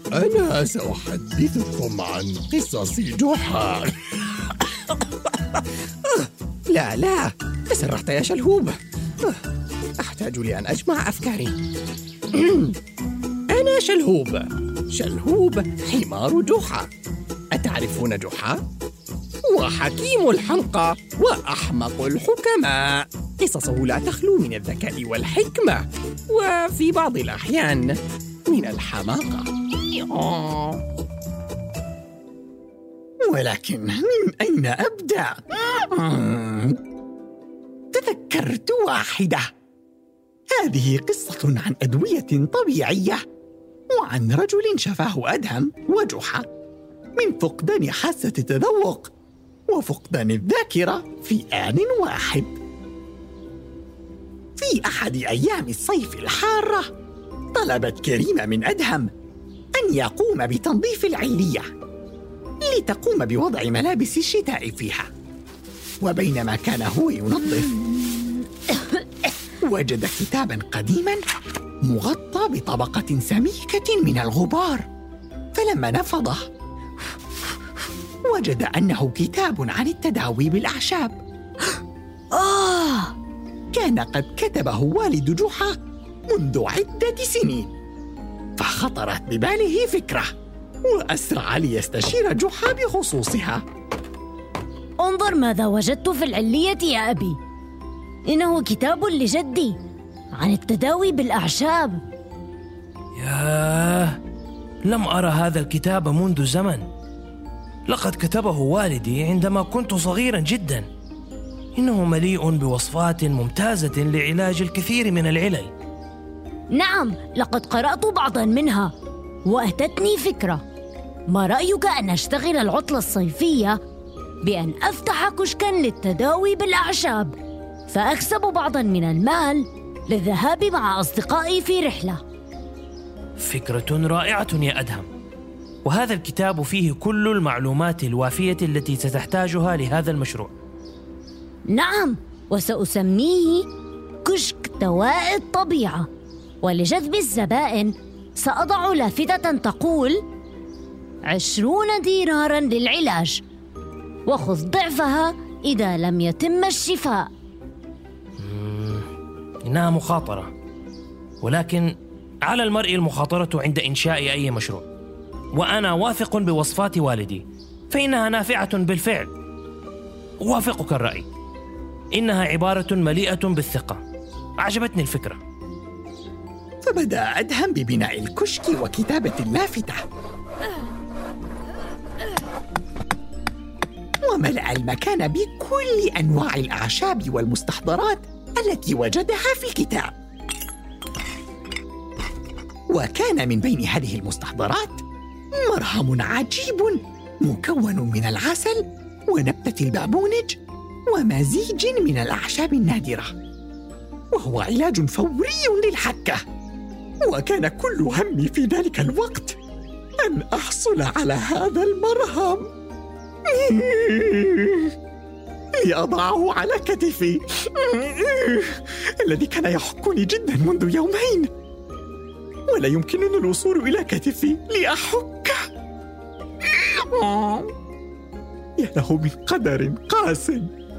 أنا سأحدثكم عن قصص جحا. لا تسرعت يا شلهوب. أحتاج لأن أجمع أفكاري. أنا شلهوب حمار جحا. أتعرفون جحا؟ وحكيم الحمقى وأحمق الحكماء. قصصه لا تخلو من الذكاء والحكمة، وفي بعض الأحيان من الحماقة. ولكن من أين أبدأ؟ تذكرت واحدة. هذه قصة عن أدوية طبيعية، وعن رجل شفاه أدهم وجحا من فقدان حاسة التذوق وفقدان الذاكرة في آن واحد. في أحد أيام الصيف الحارة، طلبت كريمة من أدهم أن يقوم بتنظيف العلية لتقوم بوضع ملابس الشتاء فيها. وبينما كان هو ينظف، وجد كتاباً قديماً مغطى بطبقة سميكة من الغبار، فلما نفضه وجد أنه كتاب عن التداوي بالأعشاب. كان قد كتبه والد جحا منذ عدة سنين، فخطرت بباله فكرة، وأسرع ليستشير جحا بخصوصها. انظر ماذا وجدت في العلية يا أبي. إنه كتاب لجدي عن التداوي بالأعشاب. ياه، لم أرى هذا الكتاب منذ زمن. لقد كتبه والدي عندما كنت صغيرا جدا. إنه مليء بوصفات ممتازة لعلاج الكثير من العلل. نعم، لقد قرأت بعضا منها وأتتني فكرة. ما رأيك أن نشتغل العطلة الصيفية بأن أفتح كشكا للتداوي بالأعشاب، فأكسب بعضا من المال للذهاب مع أصدقائي في رحلة؟ فكرة رائعة يا أدهم، وهذا الكتاب فيه كل المعلومات الوافية التي ستحتاجها لهذا المشروع. نعم، وسأسميه كشك دواء الطبيعة، ولجذب الزبائن سأضع لافتة تقول 20 ديناراً للعلاج، وخذ ضعفها إذا لم يتم الشفاء. إنها مخاطرة، ولكن على المرء المخاطرة عند إنشاء أي مشروع، وأنا واثق بوصفات والدي فإنها نافعة بالفعل. أوافقك الرأي، إنها عبارة مليئة بالثقة. أعجبتني الفكرة. فبدأ أدهم ببناء الكشك وكتابة اللافتة، وملأ المكان بكل أنواع الأعشاب والمستحضرات التي وجدها في الكتاب. وكان من بين هذه المستحضرات مرهم عجيب مكون من العسل ونبتة البابونج ومزيج من الأعشاب النادرة، وهو علاج فوري للحكة. وكان كل همي في ذلك الوقت أن أحصل على هذا المرهم لأضعه على كتفي الذي كان يحكني جدا منذ يومين، ولا يمكنني الوصول إلى كتفي لأحكه. يا له من قدر قاس.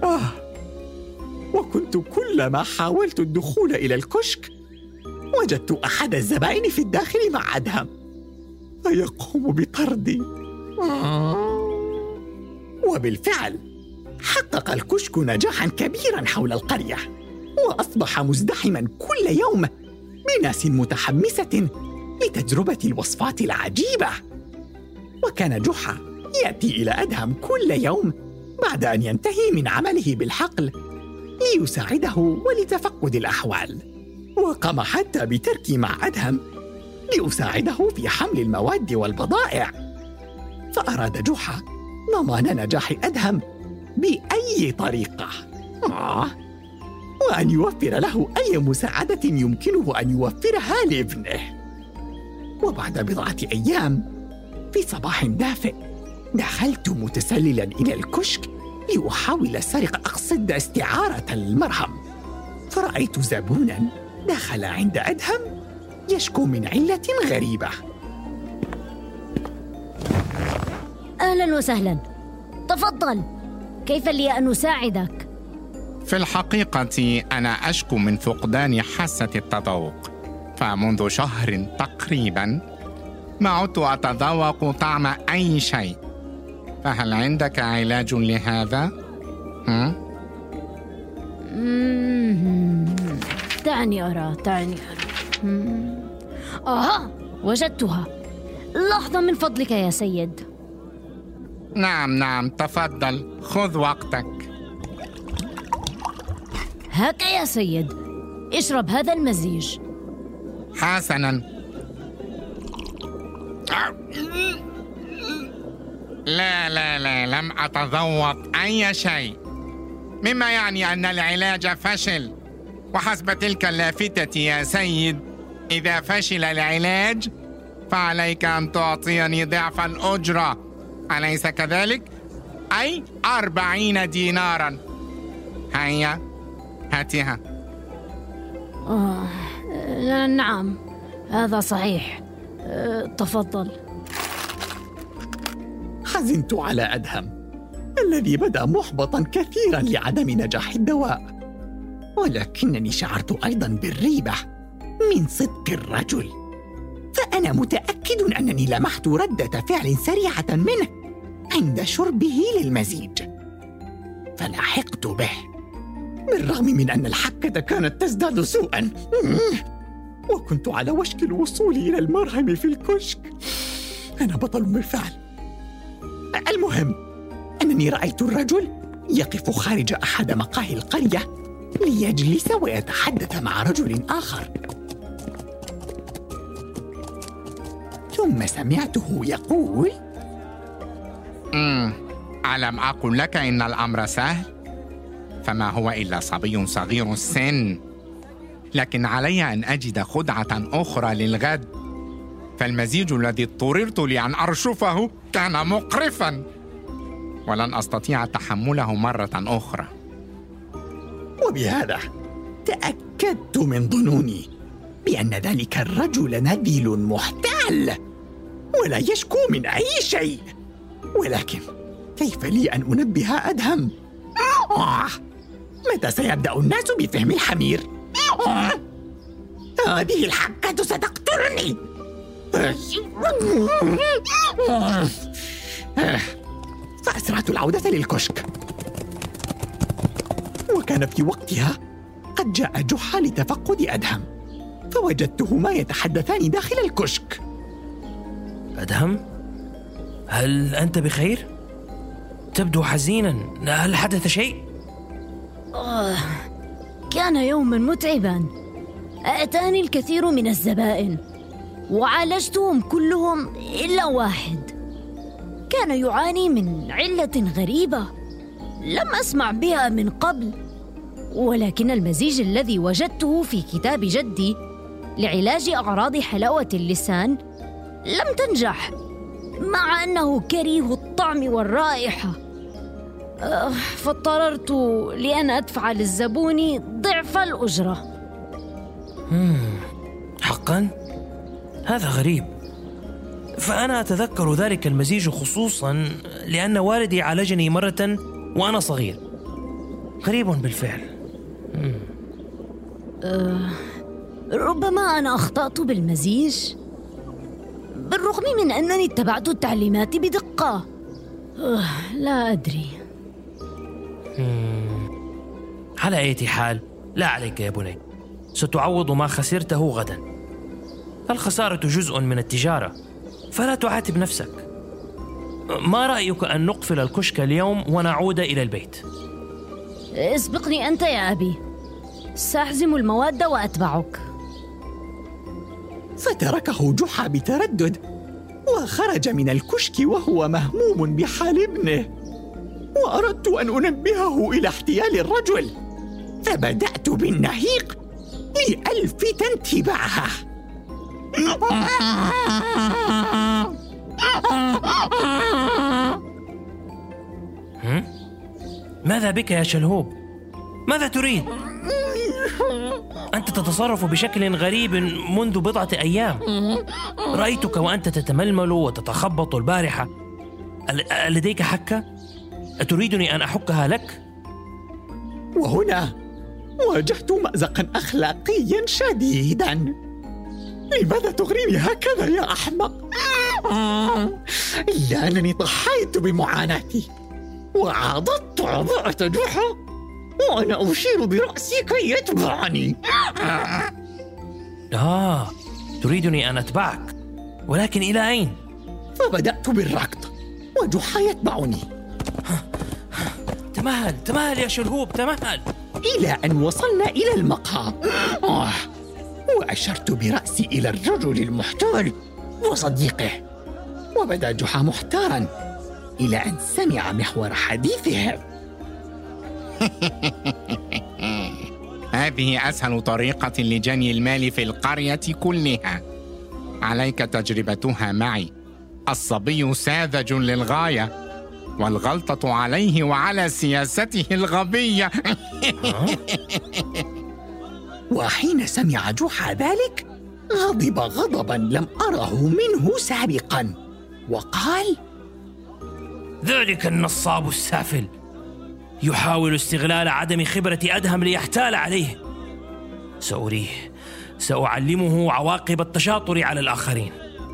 وكنت كلما حاولت الدخول إلى الكشك وجدت أحد الزبائن في الداخل مع أدهم فيقوم بطردي. وبالفعل حقق الكشك نجاحا كبيرا حول القرية، وأصبح مزدحما كل يوم بناس متحمسة لتجربة الوصفات العجيبة. وكان جحا يأتي إلى أدهم كل يوم بعد أن ينتهي من عمله بالحقل ليساعده ولتفقد الأحوال، وقام حتى بتركي مع أدهم ليساعده في حمل المواد والبضائع. فأراد جحا ضمان نجاح أدهم بأي طريقة، وأن يوفر له أي مساعدة يمكنه أن يوفرها لابنه. وبعد بضعة أيام في صباح دافئ دخلت متسللا إلى الكشك لأحاول أقصد استعارة المرهم، فرأيت زبونا دخل عند أدهم يشكو من علة غريبة. أهلا وسهلا، تفضل، كيف لي أن أساعدك؟ في الحقيقة أنا أشكو من فقدان حاسة التذوق، فمنذ شهر تقريبا ما عدت أتذوق طعم أي شيء، فهل عندك علاج لهذا؟ دعني أرى. وجدتها. لحظة من فضلك يا سيد. نعم، تفضل، خذ وقتك. هكا يا سيد، اشرب هذا المزيج. حسناً. لا، لم أتذوق أي شيء، مما يعني أن العلاج فشل. وحسب تلك اللافتة يا سيد، إذا فشل العلاج فعليك أن تعطيني ضعف الأجرة، أليس كذلك؟ أي 40 ديناراً. هيا هاتها. نعم، هذا صحيح. تفضل. حزنت على أدهم الذي بدأ محبطاً كثيراً لعدم نجاح الدواء، ولكنني شعرت أيضاً بالريبة من صدق الرجل، فأنا متأكد أنني لمحت ردة فعل سريعة منه عند شربه للمزيج، فلاحقت به بالرغم من أن الحكة كانت تزداد سوءاً، وكنت على وشك الوصول إلى المرهم في الكشك. أنا بطل بالفعل. المهم أنني رأيت الرجل يقف خارج أحد مقاهي القرية ليجلس ويتحدث مع رجل آخر، ثم سمعته يقول: ألم أقل لك إن الأمر سهل؟ فما هو إلا صبي صغير السن، لكن علي أن أجد خدعة أخرى للغد، فالمزيج الذي اضطررت لأن أرشفه كان مقرفاً، ولن أستطيع تحمله مرة أخرى. وبهذا تأكدت من ظنوني بأن ذلك الرجل نبيل محتال ولا يشكو من أي شيء. ولكن كيف لي أن أنبه أدهم؟ متى سيبدأ الناس بفهم الحمير؟ هذه الحكة ستقتلني. فأسرعت العودة للكشك، وكان في وقتها قد جاء جحا لتفقد أدهم، فوجدتهما يتحدثان داخل الكشك. أدهم، هل أنت بخير؟ تبدو حزيناً، هل حدث شيء؟ كان يوماً متعباً. أتاني الكثير من الزبائن وعالجتهم كلهم إلا واحد، كان يعاني من علة غريبة لم أسمع بها من قبل، ولكن المزيج الذي وجدته في كتاب جدي لعلاج أعراض حلاوة اللسان لم تنجح، مع أنه كريه الطعم والرائحة، فاضطررت لأن أدفع للزبون ضعف الأجرة. حقاً؟ هذا غريب، فأنا أتذكر ذلك المزيج خصوصاً لأن والدي عالجني مرة وأنا صغير. غريب بالفعل. ربما أنا أخطأت بالمزيج، بالرغم من أنني اتبعت التعليمات بدقة. لا أدري. على أي حال، لا عليك يا بني، ستعوض ما خسرته غدا. الخسارة جزء من التجارة، فلا تعاتب نفسك. ما رأيك أن نقفل الكشك اليوم ونعود إلى البيت؟ اسبقني أنت يا أبي، سأحزم المواد وأتبعك. فتركه جحا بتردد وخرج من الكشك وهو مهموم بحال ابنه، وأردت أن أنبهه إلى احتيال الرجل، فبدأت بالنهيق لألفت انتباهه. ماذا بك يا شلهوب؟ ماذا تريد؟ أنت تتصرف بشكل غريب منذ بضعة أيام. رأيتك وأنت تتململ وتتخبط البارحة. لديك حكة؟ أتريدني أن أحكها لك؟ وهنا واجهت مأزقا أخلاقيا شديدا. لماذا تغريني هكذا يا أحمق؟ إلا أنني ضحيت بمعاناتي وعضدت عضاءة جحا وأنا أشير برأسي كي يتبعني. تريدني أن أتبعك، ولكن إلى أين؟ فبدأت بالركض وجحا يتبعني. تمهل يا شلهوب، تمهل. إلى أن وصلنا إلى المقهى وأشرت برأسي إلى الرجل المحتال وصديقه، وبدا جحا محتارا إلى أن سمع محور حديثهم. هذه أسهل طريقة لجني المال في القرية كلها، عليك تجربتها معي. الصبي ساذج للغاية، والغلطة عليه وعلى سياسته الغبية. وحين سمع جحا ذلك غضب غضبا لم أره منه سابقا، وقال: ذلك النصاب السافل يحاول استغلال عدم خبرة أدهم ليحتال عليه. سأريه، سأعلمه عواقب التشاطر على الآخرين.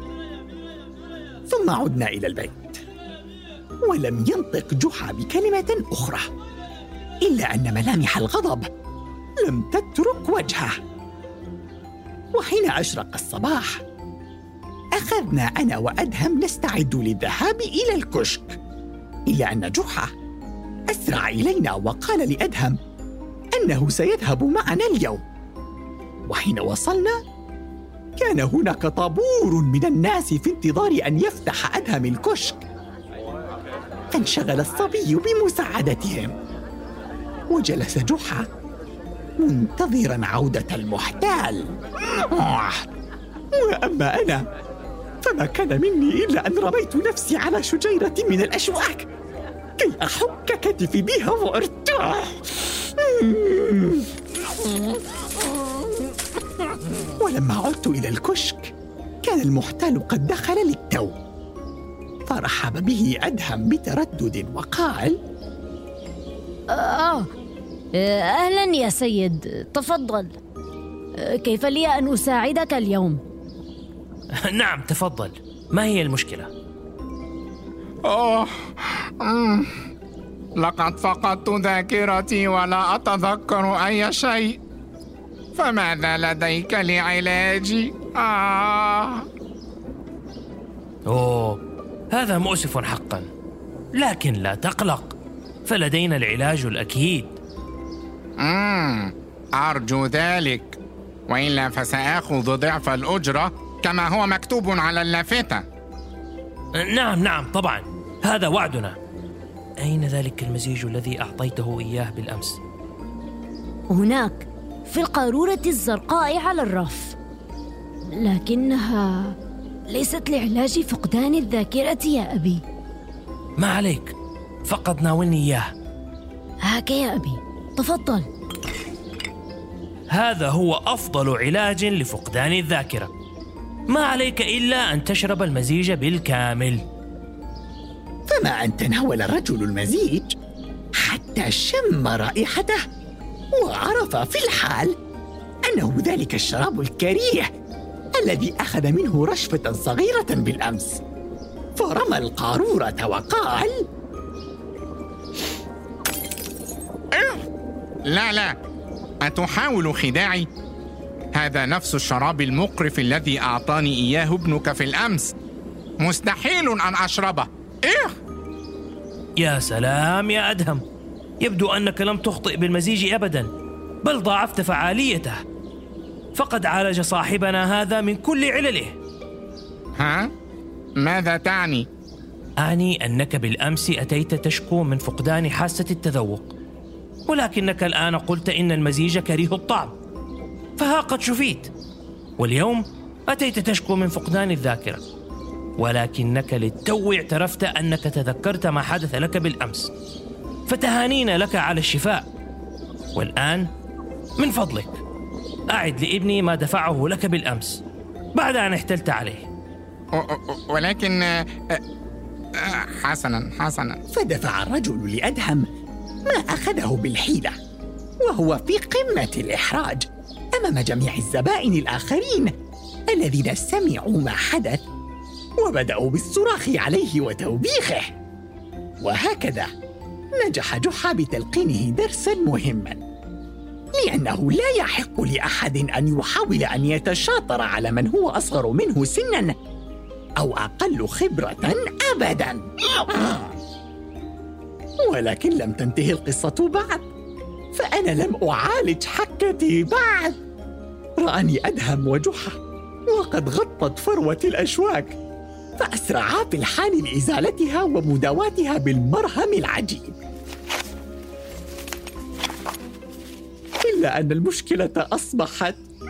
ثم عدنا إلى البيت، ولم ينطق جحا بكلمة أخرى، إلا أن ملامح الغضب لم تترك وجهه. وحين أشرق الصباح أخذنا أنا وأدهم نستعد للذهاب إلى الكشك، إلا أن جحا أسرع إلينا وقال لأدهم أنه سيذهب معنا اليوم. وحين وصلنا كان هناك طابور من الناس في انتظار أن يفتح أدهم الكشك، فانشغل الصبي بمساعدتهم، وجلس جحا منتظرا عودة المحتال. وأما أنا فما كان مني إلا أن رميت نفسي على شجيرة من الأشواك كي أحك كتفي بها وارتاح. ولما عدت إلى الكشك كان المحتال قد دخل للتو، فرحب به أدهم بتردد وقال: أهلا يا سيد، تفضل. كيف لي أن أساعدك اليوم؟ نعم تفضل، ما هي المشكلة؟ لقد فقدت ذاكرتي ولا أتذكر أي شيء، فماذا لديك لعلاجي؟ هذا مؤسف حقا، لكن لا تقلق، فلدينا العلاج الأكيد. أرجو ذلك، وإلا فسآخذ ضعف الأجرة كما هو مكتوب على اللافتة. نعم طبعا، هذا وعدنا. أين ذلك المزيج الذي أعطيته إياه بالأمس؟ هناك في القارورة الزرقاء على الرف، لكنها ليست لعلاج فقدان الذاكرة يا أبي. ما عليك، فقط ناولني إياه. هاك يا أبي، تفضل. هذا هو أفضل علاج لفقدان الذاكرة، ما عليك إلا أن تشرب المزيج بالكامل. فما أن تناول الرجل المزيج حتى شم رائحته وعرف في الحال أنه ذلك الشراب الكريه الذي أخذ منه رشفة صغيرة بالأمس، فرمى القارورة وقال: لا، أتحاول خداعي؟ هذا نفس الشراب المقرف الذي أعطاني إياه ابنك في الأمس، مستحيل أن أشربه. يا سلام يا أدهم، يبدو أنك لم تخطئ بالمزيج أبدا، بل ضاعفت فعاليته، فقد عالج صاحبنا هذا من كل علله. ماذا تعني؟ أعني أنك بالأمس أتيت تشكو من فقدان حاسة التذوق، ولكنك الآن قلت إن المزيج كريه الطعم، فها قد شفيت. واليوم أتيت تشكو من فقدان الذاكرة، ولكنك للتو اعترفت أنك تذكرت ما حدث لك بالأمس، فتهانينا لك على الشفاء. والآن من فضلك أعد لابني ما دفعه لك بالأمس بعد أن احتلت عليه. ولكن حسنا. فدفع الرجل لأدهم ما أخذه بالحيلة، وهو في قمة الإحراج أمام جميع الزبائن الآخرين الذين سمعوا ما حدث وبدأوا بالصراخ عليه وتوبيخه. وهكذا نجح جحا بتلقينه درساً مهماً، لأنه لا يحق لأحد أن يحاول أن يتشاطر على من هو أصغر منه سناً أو أقل خبرة أبداً. ولكن لم تنتهي القصة بعد، فأنا لم أعالج حكتي بعد. رآني أدهم وجحا وقد غطت فروة الأشواك، فأسرعا في الحال لإزالتها ومداواتها بالمرهم العجيب. إلا أن المشكلة أصبحت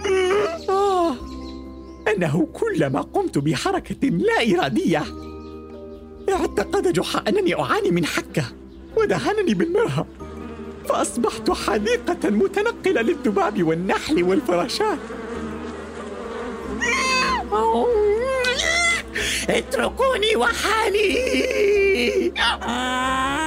أنه كلما قمت بحركة لا إرادية اعتقد جحا أنني أعاني من حكة ودهنني بالمرهم، فأصبحت حديقة متنقلة للذباب والنحل والفراشات. اتركوني وحالي.